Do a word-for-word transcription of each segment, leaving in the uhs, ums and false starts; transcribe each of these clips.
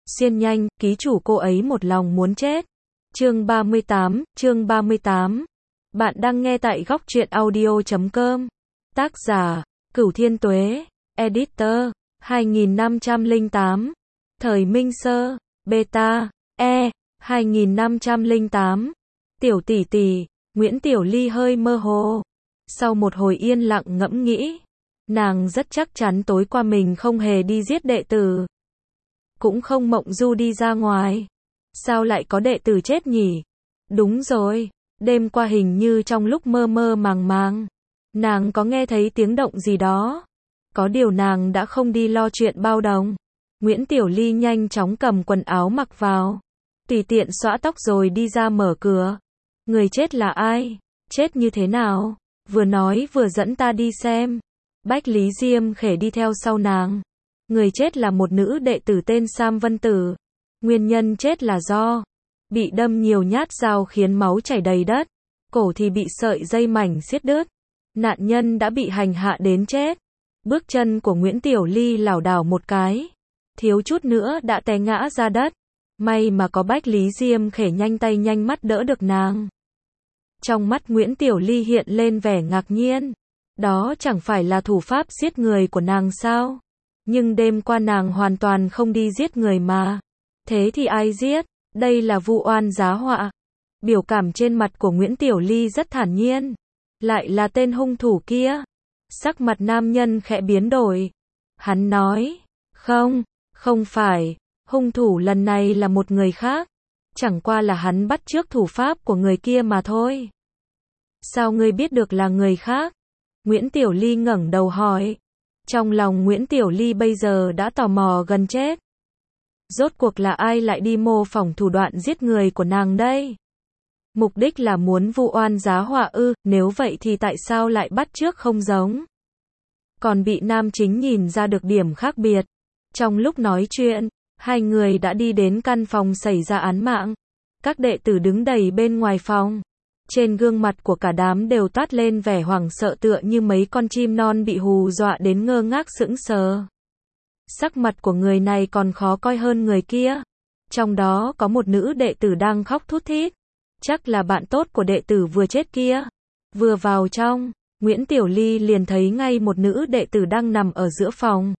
Xiên nhanh, ký chủ cô ấy một lòng muốn chết. Chương ba mươi tám, chương ba mươi tám. Bạn đang nghe tại góc truyện audio chấm com. Tác giả, Cửu Thiên Tuế. Editor, hai nghìn năm trăm lẻ tám. Thời Minh Sơ, Beta, E, hai nghìn năm trăm lẻ tám. Tiểu tỷ tỷ, Nguyễn Tiểu Ly hơi mơ hồ. Sau một hồi yên lặng ngẫm nghĩ, nàng rất chắc chắn tối qua mình không hề đi giết đệ tử. Cũng không mộng du đi ra ngoài. Sao lại có đệ tử chết nhỉ? Đúng rồi, đêm qua hình như trong lúc mơ mơ màng màng, nàng có nghe thấy tiếng động gì đó. Có điều nàng đã không đi lo chuyện bao đồng. Nguyễn Tiểu Ly nhanh chóng cầm quần áo mặc vào, tùy tiện xõa tóc rồi đi ra mở cửa. Người chết là ai? Chết như thế nào? Vừa nói vừa dẫn ta đi xem. Bách Lý Diêm Khể đi theo sau nàng. Người chết là một nữ đệ tử tên Sam Vân Tử. Nguyên nhân chết là do bị đâm nhiều nhát dao khiến máu chảy đầy đất, cổ thì bị sợi dây mảnh xiết đứt. Nạn nhân đã bị hành hạ đến chết. Bước chân của Nguyễn Tiểu Ly lảo đảo một cái, thiếu chút nữa đã té ngã ra đất. May mà có Bách Lý Diêm Khể nhanh tay nhanh mắt đỡ được nàng. Trong mắt Nguyễn Tiểu Ly hiện lên vẻ ngạc nhiên. Đó chẳng phải là thủ pháp giết người của nàng sao? Nhưng đêm qua nàng hoàn toàn không đi giết người mà. Thế thì ai giết? Đây là vụ oan giá họa. Biểu cảm trên mặt của Nguyễn Tiểu Ly rất thản nhiên. Lại là tên hung thủ kia. Sắc mặt nam nhân khẽ biến đổi. Hắn nói, không, không phải, hung thủ lần này là một người khác. Chẳng qua là hắn bắt chước thủ pháp của người kia mà thôi. Sao ngươi biết được là người khác? Nguyễn Tiểu Ly ngẩng đầu hỏi. Trong lòng Nguyễn Tiểu Ly bây giờ đã tò mò gần chết. Rốt cuộc là ai lại đi mô phỏng thủ đoạn giết người của nàng đây? Mục đích là muốn vu oan giá họa ư? Nếu vậy thì tại sao lại bắt chước không giống? Còn bị nam chính nhìn ra được điểm khác biệt. Trong lúc nói chuyện, hai người đã đi đến căn phòng xảy ra án mạng. Các đệ tử đứng đầy bên ngoài phòng. Trên gương mặt của cả đám đều toát lên vẻ hoảng sợ tựa như mấy con chim non bị hù dọa đến ngơ ngác sững sờ. Sắc mặt của người này còn khó coi hơn người kia. Trong đó có một nữ đệ tử đang khóc thút thít. Chắc là bạn tốt của đệ tử vừa chết kia. Vừa vào trong, Nguyễn Tiểu Ly liền thấy ngay một nữ đệ tử đang nằm ở giữa phòng.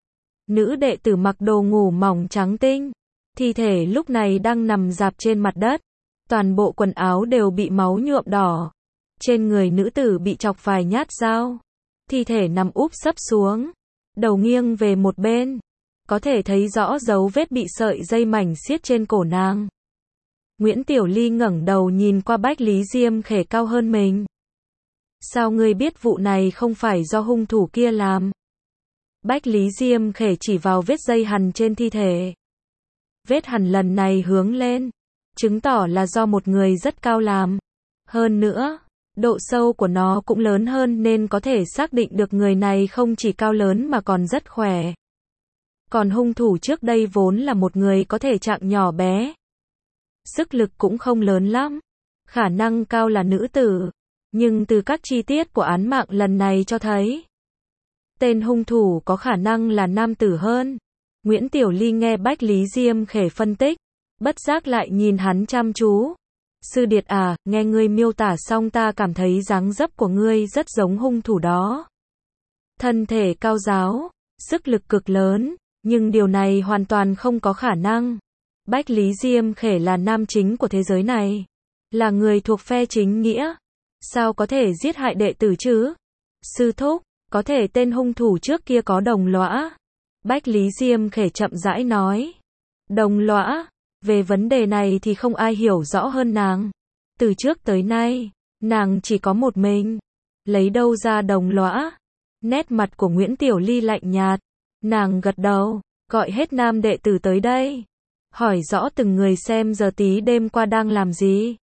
Nữ đệ tử mặc đồ ngủ mỏng trắng tinh. Thi thể lúc này đang nằm rạp trên mặt đất. Toàn bộ quần áo đều bị máu nhuộm đỏ. Trên người nữ tử bị chọc vài nhát dao. Thi thể nằm úp sấp xuống, đầu nghiêng về một bên. Có thể thấy rõ dấu vết bị sợi dây mảnh xiết trên cổ nàng. Nguyễn Tiểu Ly ngẩng đầu nhìn qua Bách Lý Diêm Khể cao hơn mình. Sao ngươi biết vụ này không phải do hung thủ kia làm? Bách Lý Diêm Khể chỉ vào vết dây hằn trên thi thể. Vết hằn lần này hướng lên, chứng tỏ là do một người rất cao làm. Hơn nữa, độ sâu của nó cũng lớn hơn nên có thể xác định được người này không chỉ cao lớn mà còn rất khỏe. Còn hung thủ trước đây vốn là một người có thể trạng nhỏ bé. Sức lực cũng không lớn lắm. Khả năng cao là nữ tử. Nhưng từ các chi tiết của án mạng lần này cho thấy, tên hung thủ có khả năng là nam tử hơn. Nguyễn Tiểu Ly nghe Bách Lý Diêm Khể phân tích, bất giác lại nhìn hắn chăm chú. Sư điệt à, nghe ngươi miêu tả xong ta cảm thấy dáng dấp của ngươi rất giống hung thủ đó. Thân thể cao ráo, sức lực cực lớn, nhưng điều này hoàn toàn không có khả năng. Bách Lý Diêm Khể là nam chính của thế giới này, là người thuộc phe chính nghĩa. Sao có thể giết hại đệ tử chứ? Sư thúc, có thể tên hung thủ trước kia có đồng lõa. Bách Lý Diêm Khể chậm rãi nói. Đồng lõa? Về vấn đề này thì không ai hiểu rõ hơn nàng. Từ trước tới nay, nàng chỉ có một mình. Lấy đâu ra đồng lõa? Nét mặt của Nguyễn Tiểu Ly lạnh nhạt. Nàng gật đầu, gọi hết nam đệ tử tới đây. Hỏi rõ từng người xem giờ tí đêm qua đang làm gì.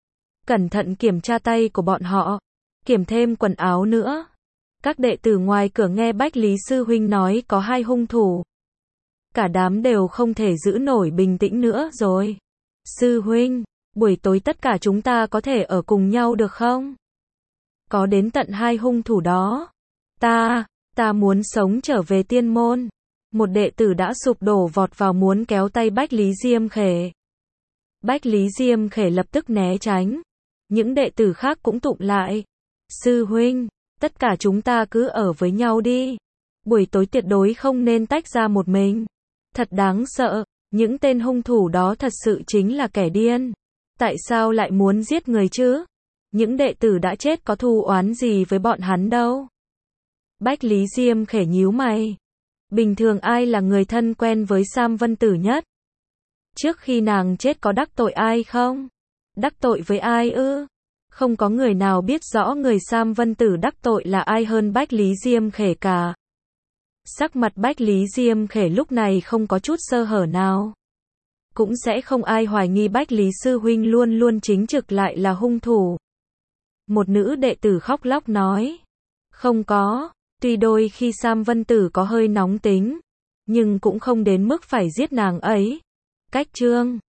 Cẩn thận kiểm tra tay của bọn họ. Kiểm thêm quần áo nữa. Các đệ tử ngoài cửa nghe Bách Lý Sư Huynh nói có hai hung thủ. Cả đám đều không thể giữ nổi bình tĩnh nữa rồi. Sư Huynh, buổi tối tất cả chúng ta có thể ở cùng nhau được không? Có đến tận hai hung thủ đó. Ta, ta muốn sống trở về tiên môn. Một đệ tử đã sụp đổ vọt vào muốn kéo tay Bách Lý Diêm Khể. Bách Lý Diêm Khể lập tức né tránh. Những đệ tử khác cũng tụng lại. Sư huynh, tất cả chúng ta cứ ở với nhau đi. Buổi tối tuyệt đối không nên tách ra một mình. Thật đáng sợ, những tên hung thủ đó thật sự chính là kẻ điên. Tại sao lại muốn giết người chứ? Những đệ tử đã chết có thù oán gì với bọn hắn đâu. Bách Lý Diêm Khể nhíu mày. Bình thường ai là người thân quen với Sam Vân Tử nhất? Trước khi nàng chết có đắc tội ai không? Đắc tội với ai ư? Không có người nào biết rõ người Sam Vân Tử đắc tội là ai hơn Bách Lý Diêm Khể cả. Sắc mặt Bách Lý Diêm Khể lúc này không có chút sơ hở nào. Cũng sẽ không ai hoài nghi Bách Lý Sư Huynh luôn luôn chính trực lại là hung thủ. Một nữ đệ tử khóc lóc nói. Không có, tuy đôi khi Sam Vân Tử có hơi nóng tính, nhưng cũng không đến mức phải giết nàng ấy. Cách chương